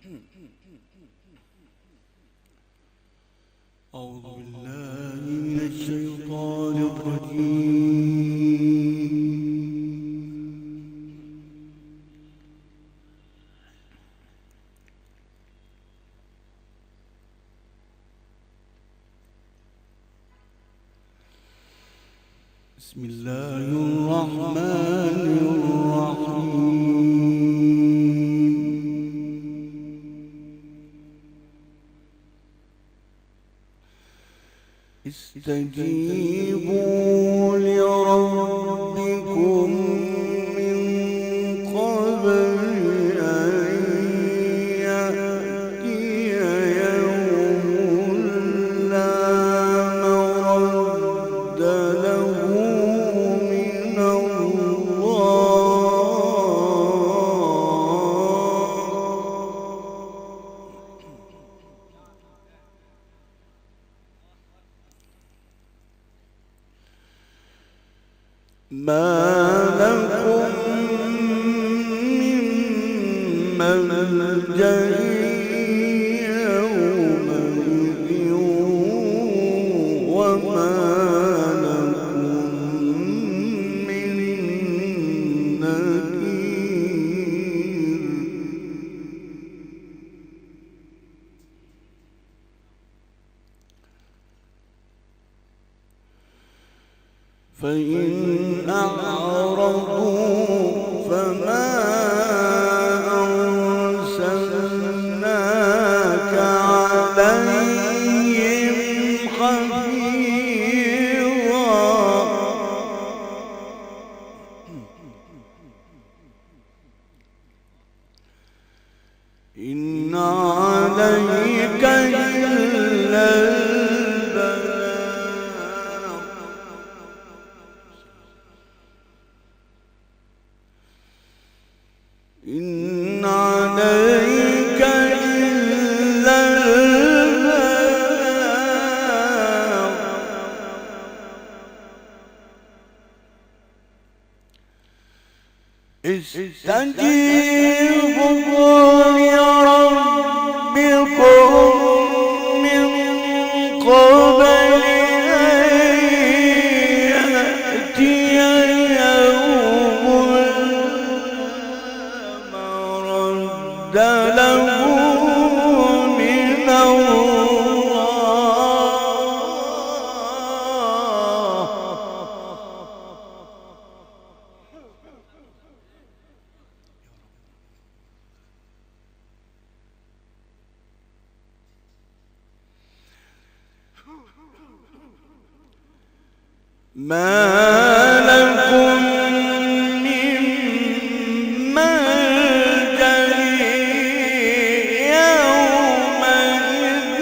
أعوذ بالله من الشيطان الرجيم. بسم الله الرحمن الرحيم. استجيبوا لربكم من قبل أن يأتي يوم لا مرد له من الله. ما لكم من ملجأ يومئذ وما لكم من نكير. فإن أعرضوا فما أرسلناك عليهم حفيظا. إن عليك إلا إن عليك إلا البلاغ. استجيبوا لربكم من قبل أن يأتي يوم مرد له من الله. ما لكم من ملجأ يومئذ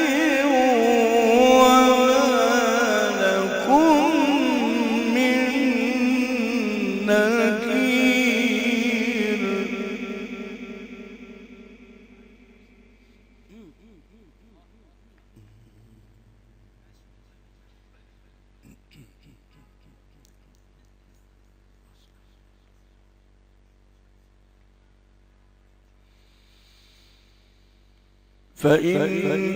وما لكم من نكير. فإن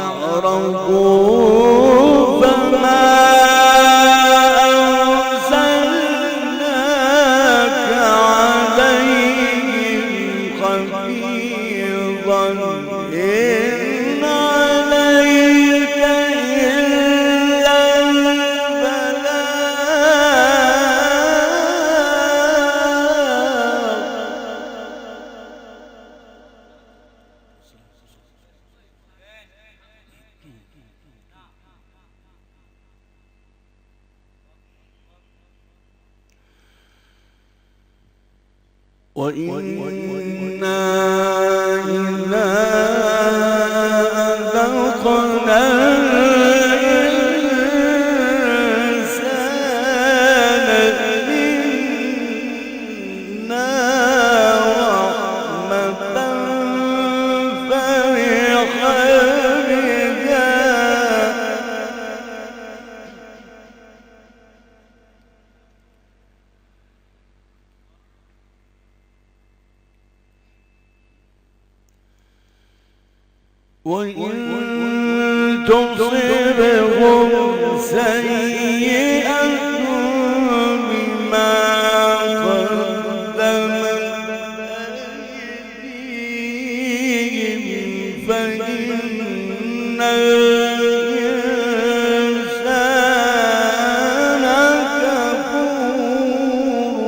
أعرضوا فما أرسلناك عليهم حفيظا. إن عليك إلا وإنا إذا أذقنا الإنسان منا رحمة فرح بها وإن تصبهم سيئة بما قدمت أيديهم فإن الإنسان كفور.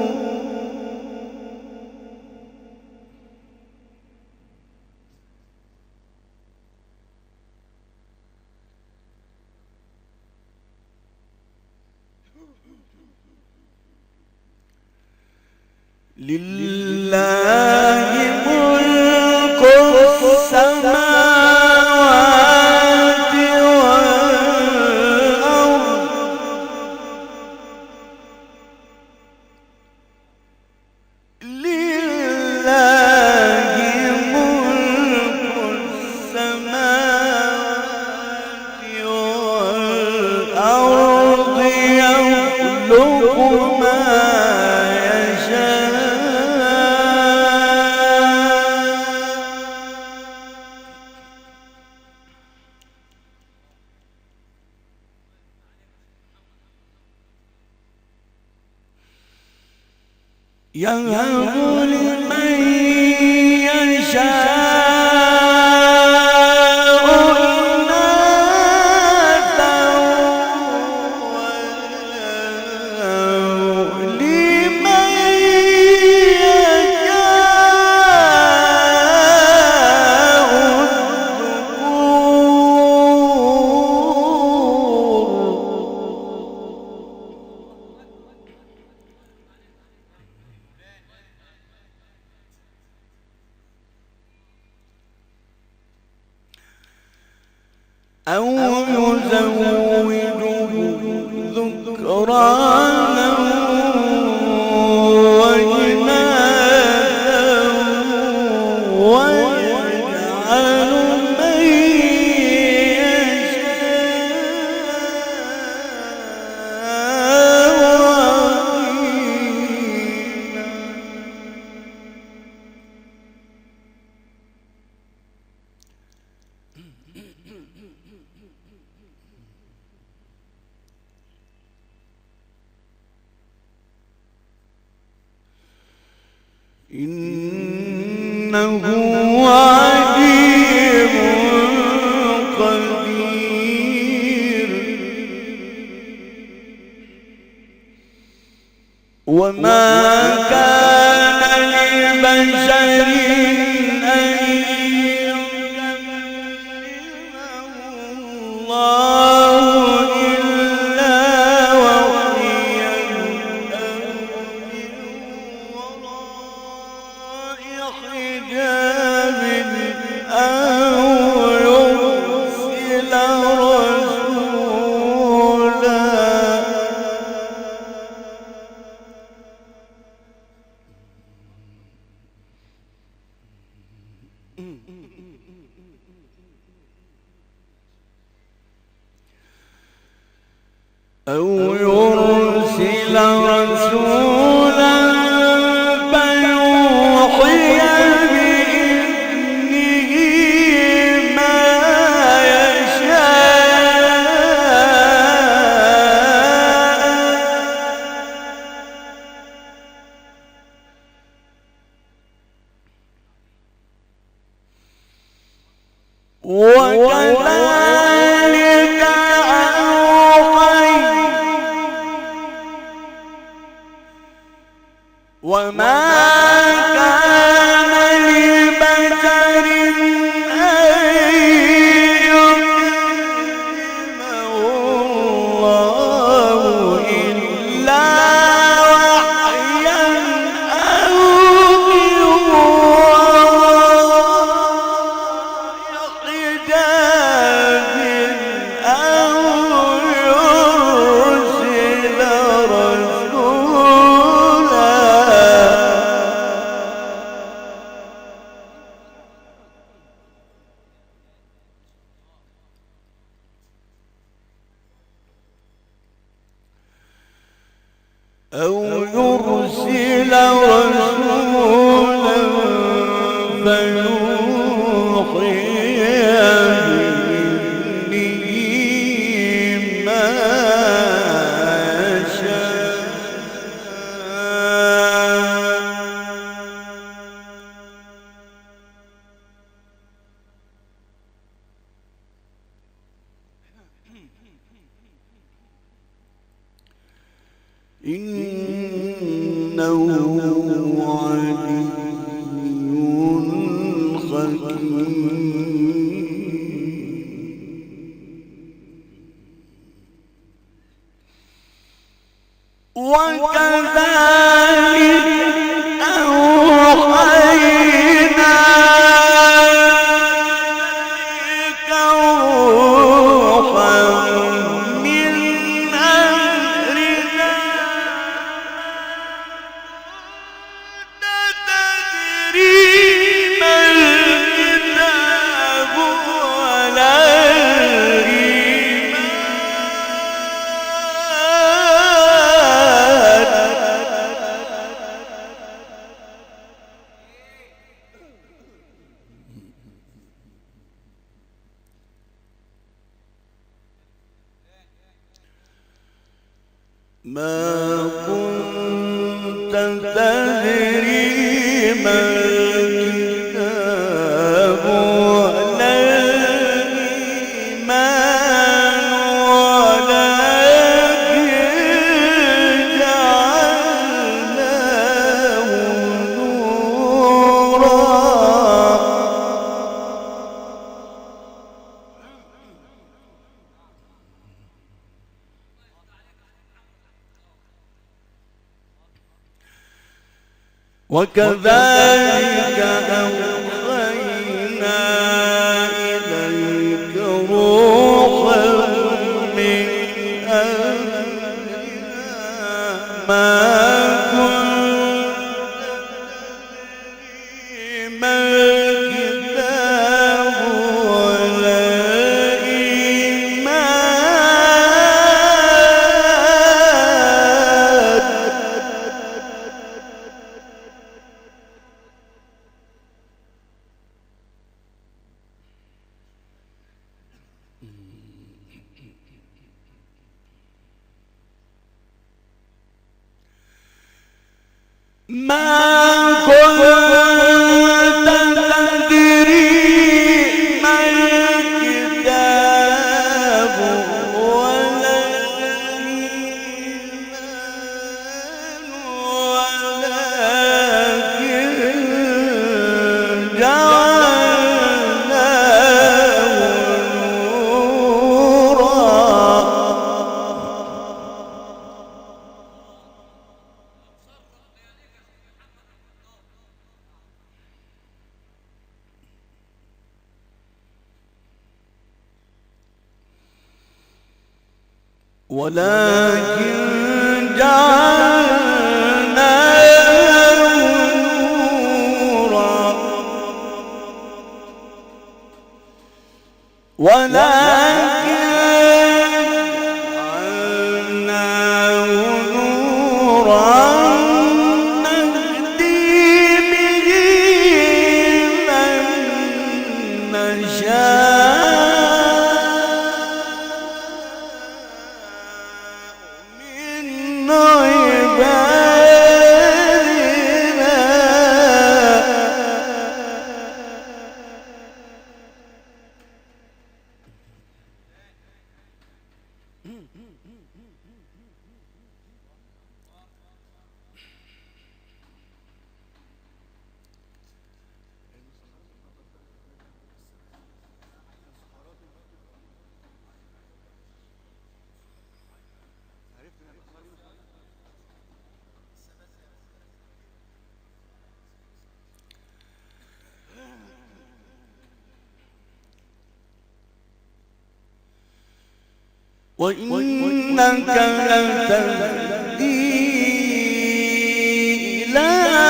لله ملك السماوات والأرض لله ملك السماوات والأرض يخلق ما يهب لمن يشاء إناثا ويهب لمن يشاء الذكور. أو يزوجه ذكرانا وإناثا ويجعل من يشاء إنه عليم قدير. وما كان لبشر أن يكلمه الله إلا وحيا أو من وراء حجاب أو يرسل رسولا. أو يرسل رسولا فيوحي بإذنه ما يشاء. وكذلك وما كان لبشر أن يكلمه الله إلا وحيا أو من وراء حجاب أو يرسل رسولا. أو يرسل رسولا فيوحي إنه علي حكيم. وكذلك أوحينا إليك روحا من أمرنا ما تدري ما الكتاب ولا ما كنت تدري ما الكتاب ولا الإيمان ولكن جعلناه نورا. وكذلك أوحينا إليك روحا من أمرنا ما كنت تدري ما الكتاب ولا ما كنت تدري ما الكتاب ولا الإيمان ولكن جعلناه نورا. ولكن جعلناه نورا نهدي به من نشاء من عبادنا. وإنك لتهدي إلى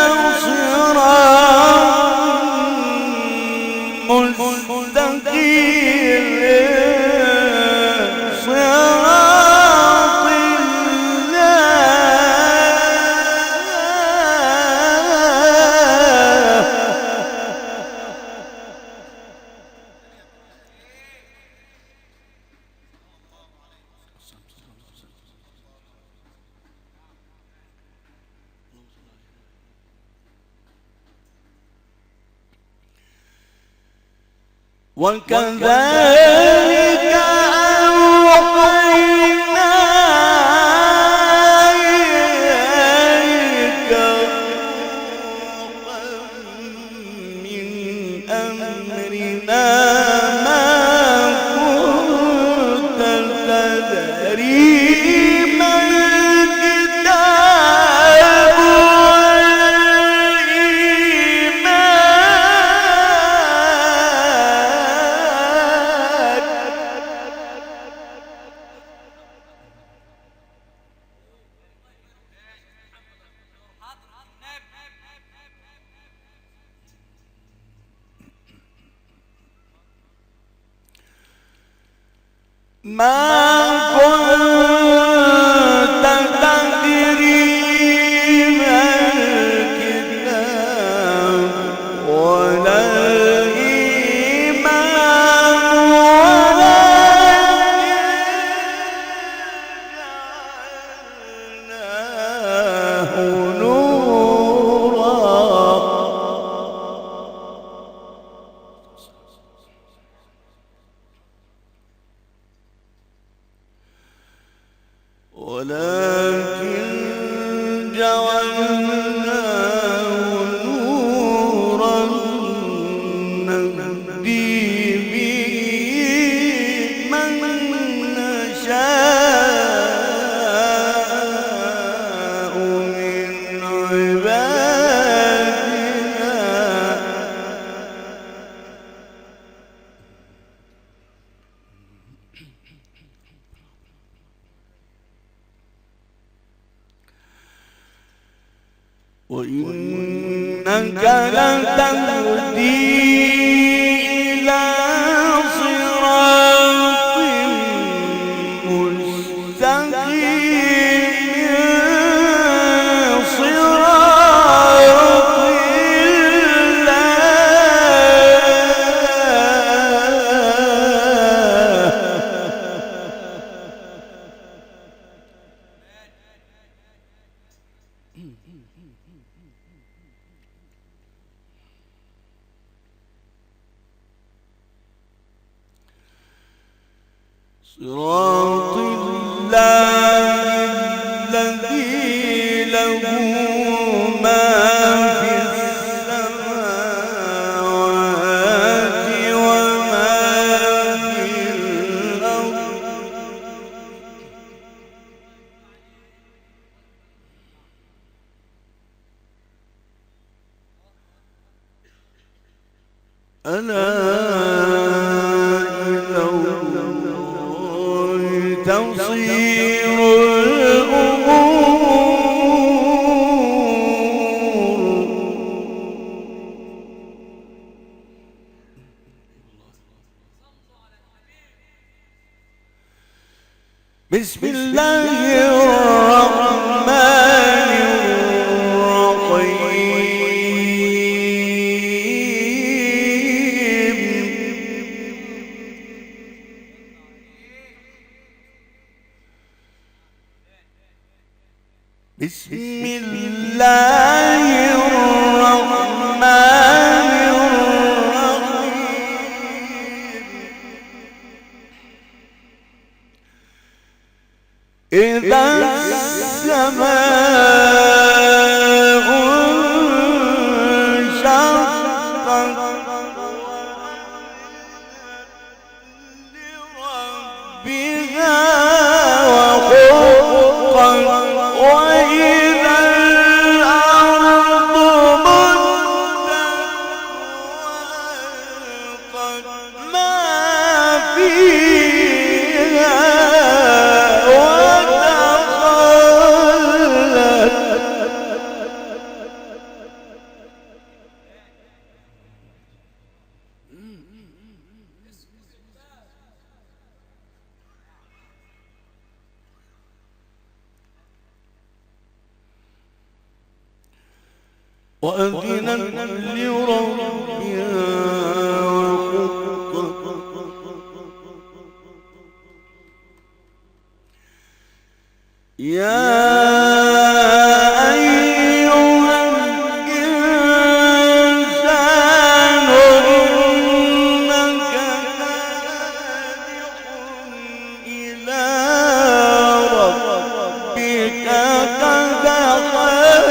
صراط مستقيم صراط وكذلك أوحينا ما كنت تدري ما الكتاب ولا الإيمان ولكن جعلناه نورا. ولكن جعلناه نورا نهدي به من نشاء من عبادنا. وإنك لتهدي إلى صراط مستقيم صراط صراط الله الذي له ما في السماوات وما في الأرض. ألا تصير الأمور. بسم الله الرحمن الرحيم. بسم الله الرحمن الرحيم. إذا السماء انشقت لربها وحقت وإذا الأرض مدت وألقت ما فيها وأذنت لربها وحقت. يا أيها الإنسان إنك كادح إلى ربك كدحا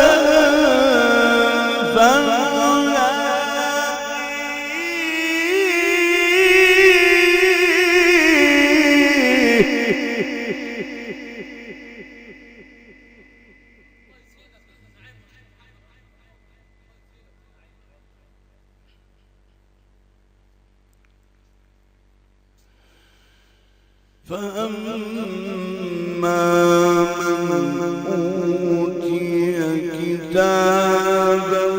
فأما من أوتي كتابه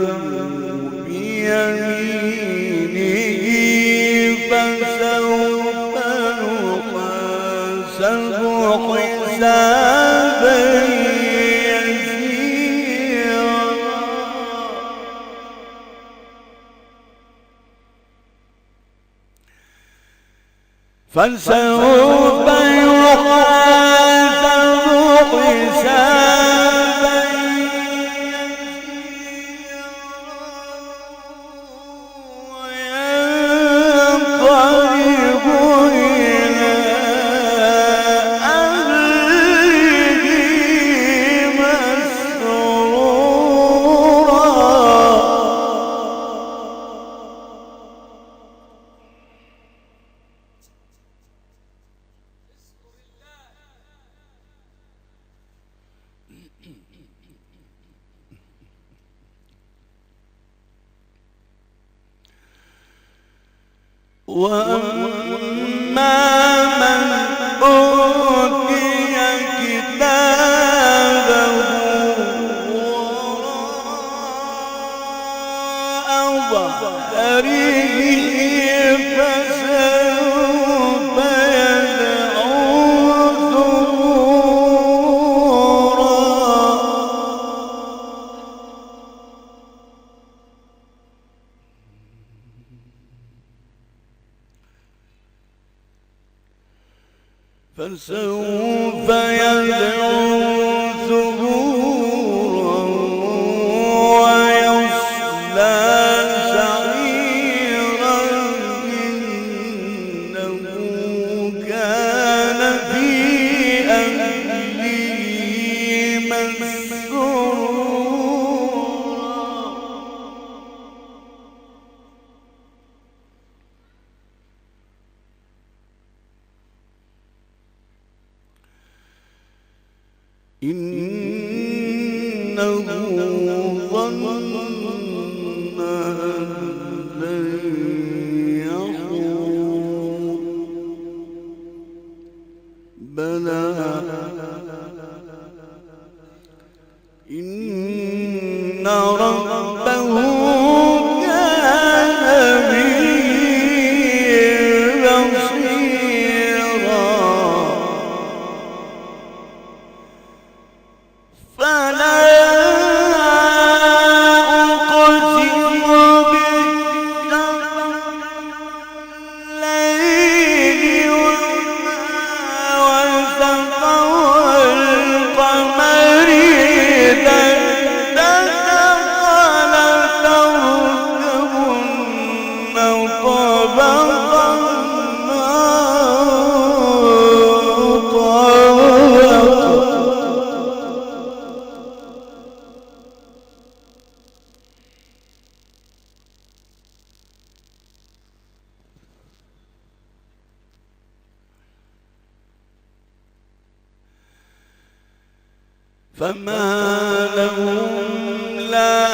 بيمينه فسوف نحاسبه فسوف يحاسب حسابا وينقلب إلى أهله مسرورا. وأما من أوتي كتابه وراء ظهره فسوف يدعو ثبورا. فسوف يدعو ثبورا ويصلى سعيرا إنه كان في أهله مسرورا. إنه ظن أن لن يحور بلى إن ربه كان به بصيرا. فلا أقسم بالليل وما وسق والقمر إذا اتسق لتركبن طبقا فما لهم لا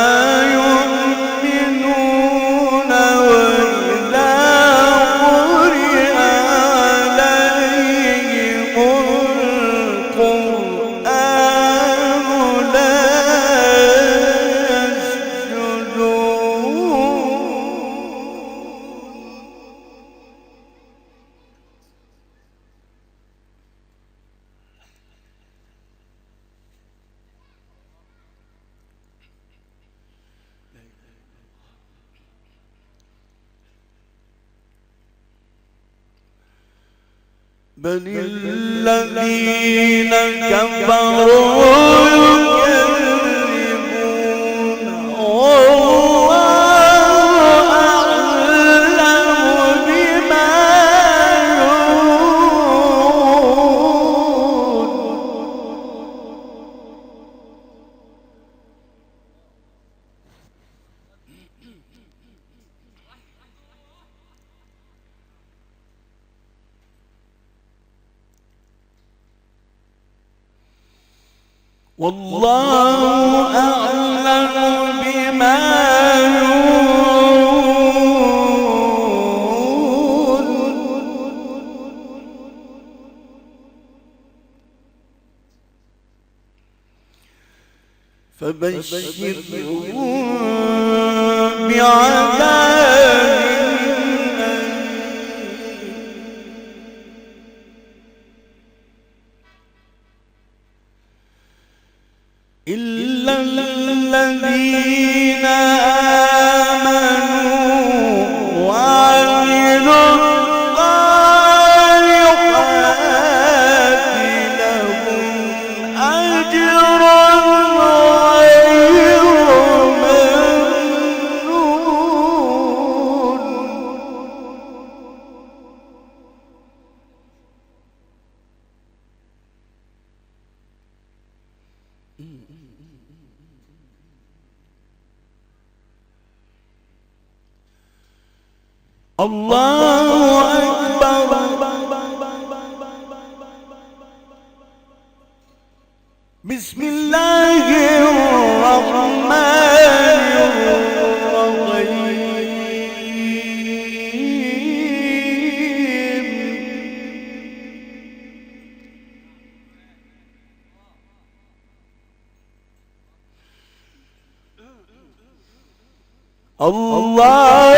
يؤمنون وإذا قرئ عليهم القرآن لا يسجدون. بل الذين كفروا يكذبون والله أعلم بما يوعون. والله أعلم بما يوعون. فبشرهم بعذاب إلا الذين آمنوا وعملوا الصالحات الله أكبر. بسم الله الرحمن الرحيم. الله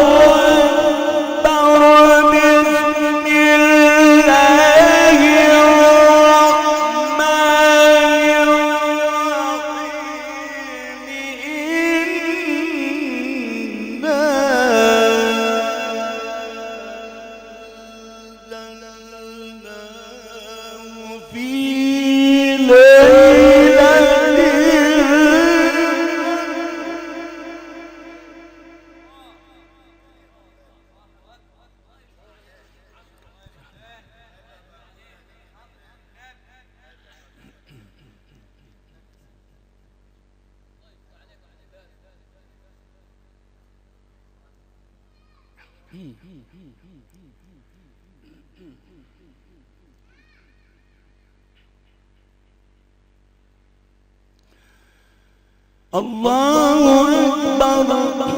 الله أكبر.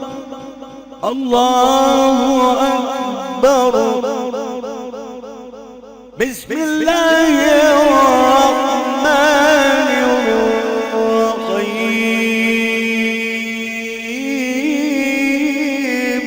الله أكبر. بسم الله الرحمن الرحيم.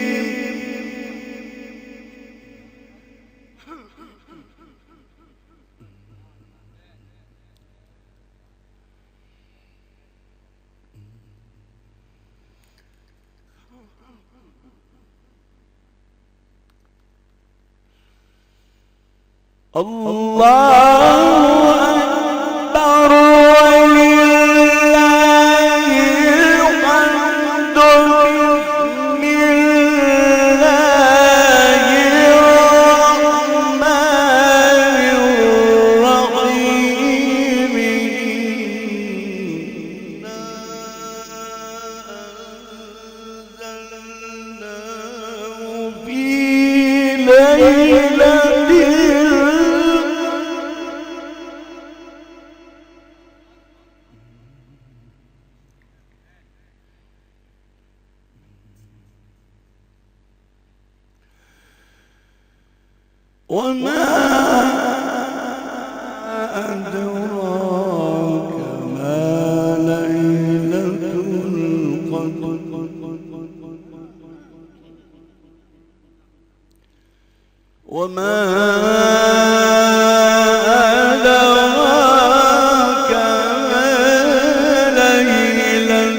الله أكبر ولله الحمد. بسم الله الرحمن الرحيم. إنا أنزلناه في ليلة وما أدراك ما ليلة القدر. وما أدراك ما ليلة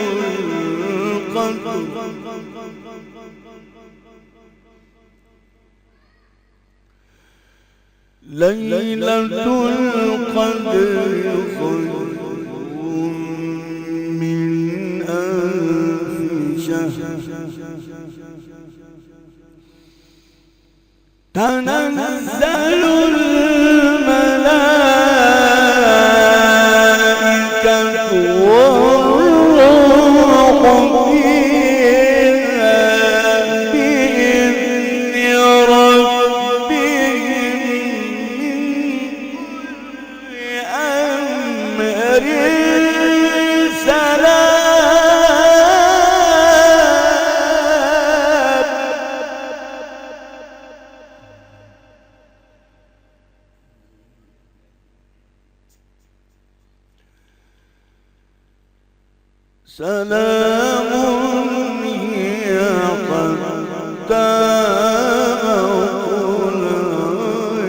القدر. ليلة القدر خير من ألف شهر. تنزل الملائكة والروح فيها بإذن ربهم من كل أمر سلام. سلام هي حتى مطلع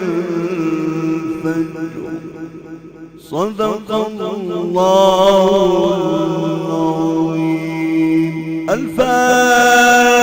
الفجر. صدق الله العظيم. الفاتحة.